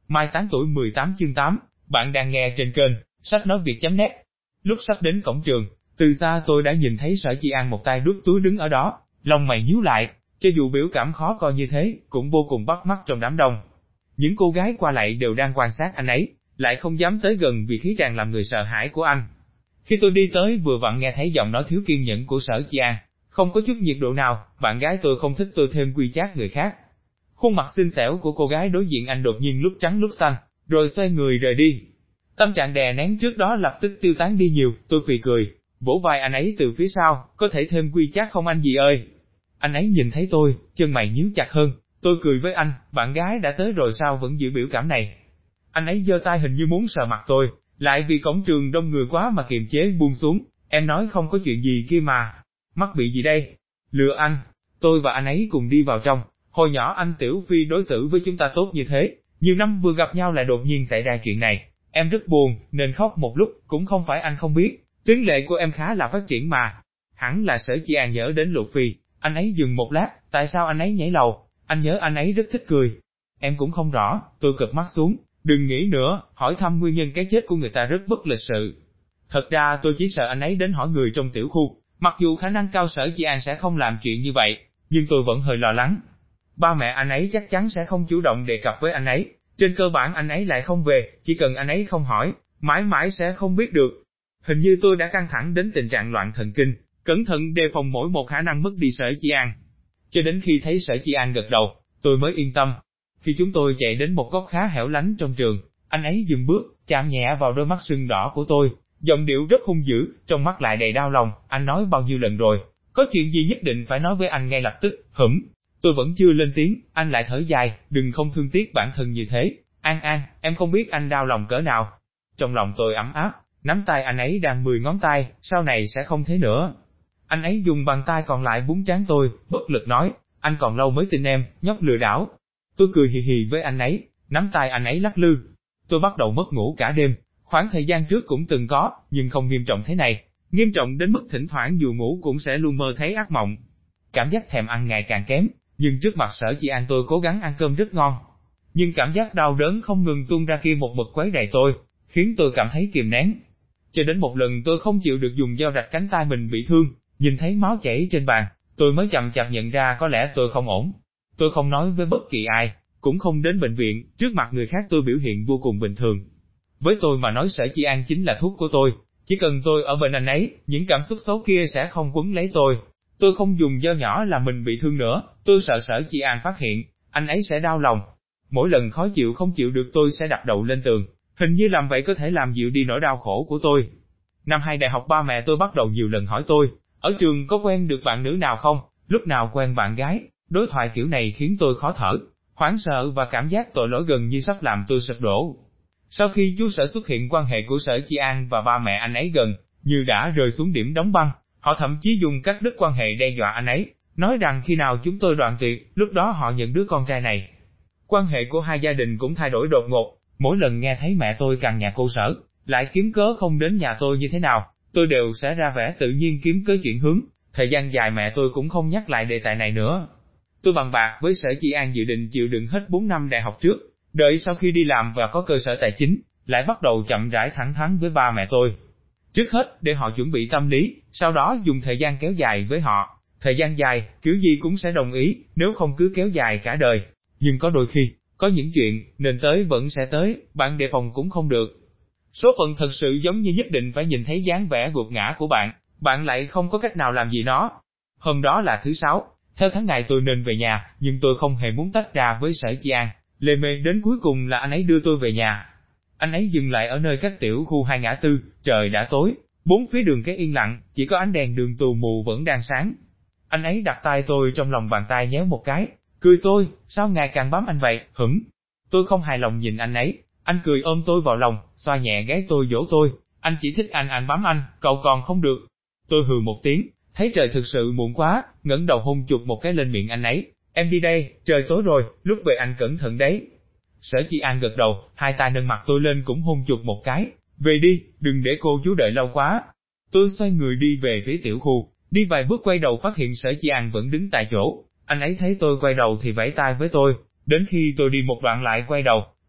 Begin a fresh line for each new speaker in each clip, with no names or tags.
Mai táng tuổi 18 chương 8, bạn đang nghe trên kênh sách nói Việt.net. Lúc sắp đến cổng trường, từ xa tôi đã nhìn thấy Sở Chi An một tay đút túi đứng ở đó, lông mày nhíu lại, cho dù biểu cảm khó coi như thế, cũng vô cùng bắt mắt trong đám đông. Những cô gái qua lại đều đang quan sát anh ấy, lại không dám tới gần vì khí tràn làm người sợ hãi của anh. Khi tôi đi tới vừa vặn nghe thấy giọng nói thiếu kiên nhẫn của Sở Chi An, không có chút nhiệt độ nào, bạn gái tôi không thích tôi thêm quy chát người khác. Khuôn mặt xinh xẻo của cô gái đối diện anh đột nhiên lúc trắng lúc xanh, rồi xoay người rời đi. Tâm trạng đè nén trước đó lập tức tiêu tán đi nhiều, tôi phì cười, vỗ vai anh ấy từ phía sau, có thể thêm quy chát không anh gì ơi. Anh ấy nhìn thấy tôi, chân mày nhíu chặt hơn, tôi cười với anh, bạn gái đã tới rồi sao vẫn giữ biểu cảm này. Anh ấy giơ tay hình như muốn sờ mặt tôi, lại vì cổng trường đông người quá mà kiềm chế buông xuống, em nói không có chuyện gì kia mà. Mắc bị gì đây? Lừa anh. Tôi và anh ấy cùng đi vào trong, hồi nhỏ anh Tiểu Phi đối xử với chúng ta tốt như thế, nhiều năm vừa gặp nhau lại đột nhiên xảy ra chuyện này, em rất buồn, nên khóc một lúc, cũng không phải anh không biết, tuyến lệ của em khá là phát triển mà. Hẳn là Sở Chi An nhớ đến Lục Phi, anh ấy dừng một lát, tại sao anh ấy nhảy lầu, anh nhớ anh ấy rất thích cười. Em cũng không rõ, tôi cụp mắt xuống, đừng nghĩ nữa, hỏi thăm nguyên nhân cái chết của người ta rất bất lịch sự. Thật ra tôi chỉ sợ anh ấy đến hỏi người trong tiểu khu, mặc dù khả năng cao Sở Chi An sẽ không làm chuyện như vậy, nhưng tôi vẫn hơi lo lắng. Ba mẹ anh ấy chắc chắn sẽ không chủ động đề cập với anh ấy, trên cơ bản anh ấy lại không về, chỉ cần anh ấy không hỏi, mãi mãi sẽ không biết được. Hình như tôi đã căng thẳng đến tình trạng loạn thần kinh, cẩn thận đề phòng mỗi một khả năng mất đi Sở Chi An. Cho đến khi thấy Sở Chi An gật đầu, tôi mới yên tâm. Khi chúng tôi chạy đến một góc khá hẻo lánh trong trường, anh ấy dừng bước, chạm nhẹ vào đôi mắt sưng đỏ của tôi, giọng điệu rất hung dữ, trong mắt lại đầy đau lòng, anh nói bao nhiêu lần rồi, có chuyện gì nhất định phải nói với anh ngay lập tức, Tôi vẫn chưa lên tiếng, anh lại thở dài, đừng không thương tiếc bản thân như thế, An, em không biết anh đau lòng cỡ nào. Trong lòng tôi ấm áp, nắm tay anh ấy đang 10 ngón tay, sau này sẽ không thế nữa. Anh ấy dùng bàn tay còn lại búng trán tôi, bất lực nói, anh còn lâu mới tin em, nhóc lừa đảo. Tôi cười hì hì với anh ấy, nắm tay anh ấy lắc lư. Tôi bắt đầu mất ngủ cả đêm, khoảng thời gian trước cũng từng có, nhưng không nghiêm trọng thế này, nghiêm trọng đến mức thỉnh thoảng dù ngủ cũng sẽ luôn mơ thấy ác mộng. Cảm giác thèm ăn ngày càng kém, nhưng trước mặt Sở Chi An tôi cố gắng ăn cơm rất ngon. Nhưng cảm giác đau đớn không ngừng tuôn ra kia một mực quấy rầy tôi, khiến tôi cảm thấy kìm nén. Cho đến một lần tôi không chịu được dùng dao rạch cánh tay mình bị thương, nhìn thấy máu chảy trên bàn, tôi mới chậm chạp nhận ra có lẽ tôi không ổn. Tôi không nói với bất kỳ ai, cũng không đến bệnh viện, trước mặt người khác tôi biểu hiện vô cùng bình thường. Với tôi mà nói Sở Chi An chính là thuốc của tôi, chỉ cần tôi ở bên anh ấy, những cảm xúc xấu kia sẽ không quấn lấy tôi. Tôi không dùng dao nhỏ làm mình bị thương nữa, tôi sợ Sở Chi An phát hiện, anh ấy sẽ đau lòng. Mỗi lần khó chịu không chịu được tôi sẽ đập đầu lên tường, hình như làm vậy có thể làm dịu đi nỗi đau khổ của tôi. Năm 2 đại học ba mẹ tôi bắt đầu nhiều lần hỏi tôi, ở trường có quen được bạn nữ nào không, lúc nào quen bạn gái, đối thoại kiểu này khiến tôi khó thở, hoảng sợ và cảm giác tội lỗi gần như sắp làm tôi sụp đổ. Sau khi chú Sở xuất hiện quan hệ của Sở Chi An và ba mẹ anh ấy gần như đã rơi xuống điểm đóng băng, họ thậm chí dùng cắt đứt quan hệ đe dọa anh ấy, nói rằng khi nào chúng tôi đoạn tuyệt, lúc đó họ nhận đứa con trai này. Quan hệ của hai gia đình cũng thay đổi đột ngột, mỗi lần nghe thấy mẹ tôi cằn nhằn cô Sở, lại kiếm cớ không đến nhà tôi như thế nào, tôi đều sẽ ra vẻ tự nhiên kiếm cớ chuyển hướng, thời gian dài mẹ tôi cũng không nhắc lại đề tài này nữa. Tôi bàn bạc với Sở Chi An dự định chịu đựng hết 4 năm đại học trước, đợi sau khi đi làm và có cơ sở tài chính, lại bắt đầu chậm rãi thẳng thắn với ba mẹ tôi. Trước hết, để họ chuẩn bị tâm lý, sau đó dùng thời gian kéo dài với họ. Thời gian dài, kiểu gì cũng sẽ đồng ý, nếu không cứ kéo dài cả đời. Nhưng có đôi khi, có những chuyện, nên tới vẫn sẽ tới, bạn đề phòng cũng không được. Số phận thật sự giống như nhất định phải nhìn thấy dáng vẻ gục ngã của bạn, bạn lại không có cách nào làm gì nó. Hôm đó là thứ Sáu, theo tháng ngày tôi nên về nhà, nhưng tôi không hề muốn tách ra với Sở Chi An, lề mề đến cuối cùng là anh ấy đưa tôi về nhà. Anh ấy dừng lại ở nơi cách tiểu khu 2 ngã tư, trời đã tối, bốn phía đường cái yên lặng, chỉ có ánh đèn đường tù mù vẫn đang sáng. Anh ấy đặt tay tôi trong lòng bàn tay nhéo một cái, cười tôi, sao ngày càng bám anh vậy, Tôi không hài lòng nhìn anh ấy, anh cười ôm tôi vào lòng, xoa nhẹ gáy tôi dỗ tôi, anh chỉ thích anh bám anh, cậu còn không được. Tôi hừ một tiếng, thấy trời thực sự muộn quá, ngẩng đầu hôn chụt một cái lên miệng anh ấy, em đi đây, trời tối rồi, lúc về anh cẩn thận đấy. Sở Chi An gật đầu, hai tay nâng mặt tôi lên cũng hôn chụt một cái, về đi, đừng để cô chú đợi lâu quá. Tôi xoay người đi về phía tiểu khu, đi vài bước quay đầu phát hiện Sở Chi An vẫn đứng tại chỗ, anh ấy thấy tôi quay đầu thì vẫy tay với tôi, đến khi tôi đi một đoạn lại quay đầu,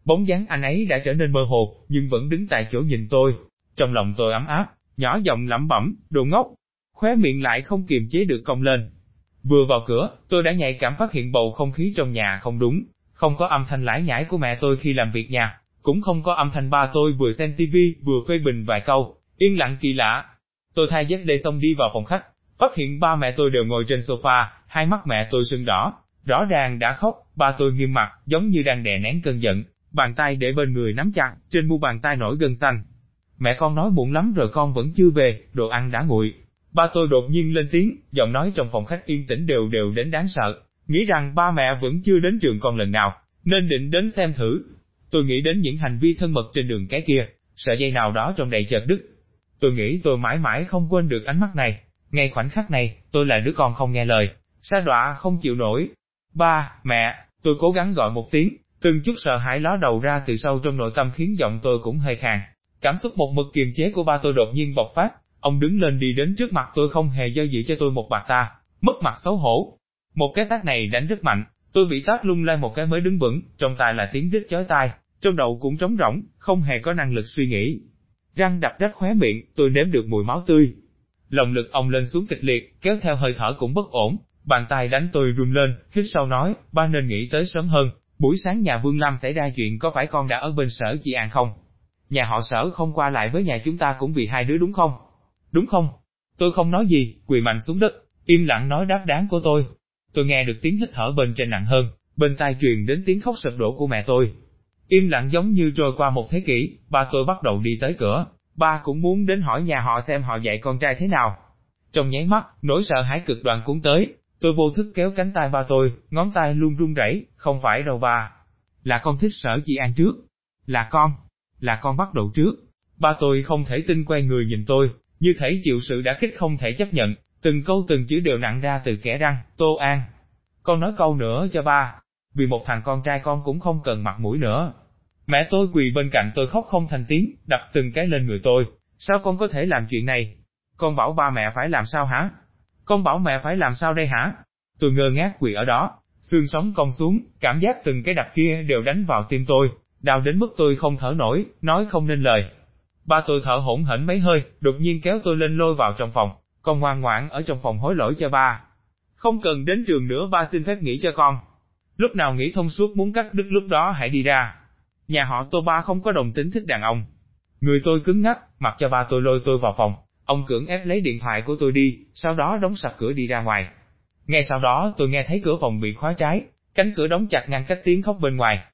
Bóng dáng anh ấy đã trở nên mơ hồ, nhưng vẫn đứng tại chỗ nhìn tôi. Trong lòng tôi ấm áp, nhỏ giọng lẩm bẩm, đồ ngốc. Khóe miệng lại không kiềm chế được cong lên. Vừa vào cửa, tôi đã nhạy cảm phát hiện bầu không khí trong nhà không đúng, không có âm thanh lải nhải của mẹ tôi khi làm việc nhà, cũng không có âm thanh ba tôi vừa xem tivi vừa phê bình vài câu, yên lặng kỳ lạ. Tôi thay dép lê xong đi vào phòng khách, phát hiện ba mẹ tôi đều ngồi trên sofa, hai mắt mẹ tôi sưng đỏ, rõ ràng đã khóc, ba tôi nghiêm mặt, giống như đang đè nén cơn giận, bàn tay để bên người nắm chặt, trên mu bàn tay nổi gân xanh. Mẹ con nói muộn lắm rồi con vẫn chưa về, đồ ăn đã nguội. Ba tôi đột nhiên lên tiếng, giọng nói trong phòng khách yên tĩnh đều đều đến đáng sợ, nghĩ rằng ba mẹ vẫn chưa đến trường con lần nào, nên định đến xem thử. Tôi nghĩ đến những hành vi thân mật trên đường cái kia, sợi dây nào đó trong đầy chợt đứt. Tôi nghĩ tôi mãi mãi không quên được ánh mắt này, ngay khoảnh khắc này, tôi là đứa con không nghe lời, sa đọa không chịu nổi. Ba, mẹ, tôi cố gắng gọi một tiếng, từng chút sợ hãi ló đầu ra từ sâu trong nội tâm khiến giọng tôi cũng hơi khàn. Cảm xúc một mực kiềm chế của ba tôi đột nhiên bộc phát, ông đứng lên đi đến trước mặt tôi không hề do dự cho tôi một bạt ta, mất mặt xấu hổ. Một cái tát này đánh rất mạnh, tôi bị tát lung lay một cái mới đứng vững, trong tai là tiếng rít chói tai, trong đầu cũng trống rỗng, không hề có năng lực suy nghĩ. Răng đập rách khóe miệng, tôi nếm được mùi máu tươi. Lòng lực ông lên xuống kịch liệt, kéo theo hơi thở cũng bất ổn, bàn tay đánh tôi run lên, hít sâu nói, ba nên nghĩ tới sớm hơn, buổi sáng nhà Vương Lam xảy ra chuyện có phải con đã ở bên Sở Chi An không? Nhà họ Sở không qua lại với nhà chúng ta cũng vì hai đứa đúng không? Đúng không? Tôi không nói gì, quỳ mạnh xuống đất, im lặng nói đáp đáng của tôi. Tôi nghe được tiếng hít thở bên trên nặng hơn, bên tai truyền đến tiếng khóc sụp đổ của mẹ tôi. Im lặng giống như trôi qua một thế kỷ, ba tôi bắt đầu đi tới cửa, ba cũng muốn đến hỏi nhà họ xem họ dạy con trai thế nào. Trong nháy mắt, nỗi sợ hãi cực đoan cuốn tới, tôi vô thức kéo cánh tay ba tôi, ngón tay luôn run rẩy, không phải đâu ba. Là con thích Sở Chi An trước. Là con bắt đầu trước. Ba tôi không thể tin quay người nhìn tôi, như thể chịu sự đả kích không thể chấp nhận, từng câu từng chữ đều nặng ra từ kẽ răng, Tô An. Con nói câu nữa cho ba, vì một thằng con trai con cũng không cần mặt mũi nữa. Mẹ tôi quỳ bên cạnh tôi khóc không thành tiếng, đập từng cái lên người tôi, sao con có thể làm chuyện này? Con bảo ba mẹ phải làm sao hả? Con bảo mẹ phải làm sao đây hả? Tôi ngơ ngác quỳ ở đó, xương sống cong xuống, cảm giác từng cái đập kia đều đánh vào tim tôi, đau đến mức tôi không thở nổi, nói không nên lời. Ba tôi thở hổn hển mấy hơi, đột nhiên kéo tôi lên lôi vào trong phòng, con ngoan ngoãn ở trong phòng hối lỗi cho ba. Không cần đến trường nữa, ba xin phép nghỉ cho con. Lúc nào nghĩ thông suốt muốn cắt đứt lúc đó hãy đi ra. Nhà họ Tô ba không có đồng tính thích đàn ông. Người tôi cứng ngắc, mặc cho ba tôi lôi tôi vào phòng, ông cưỡng ép lấy điện thoại của tôi đi, sau đó đóng sập cửa đi ra ngoài. Ngay sau đó tôi nghe thấy cửa phòng bị khóa trái, cánh cửa đóng chặt ngăn cách tiếng khóc bên ngoài.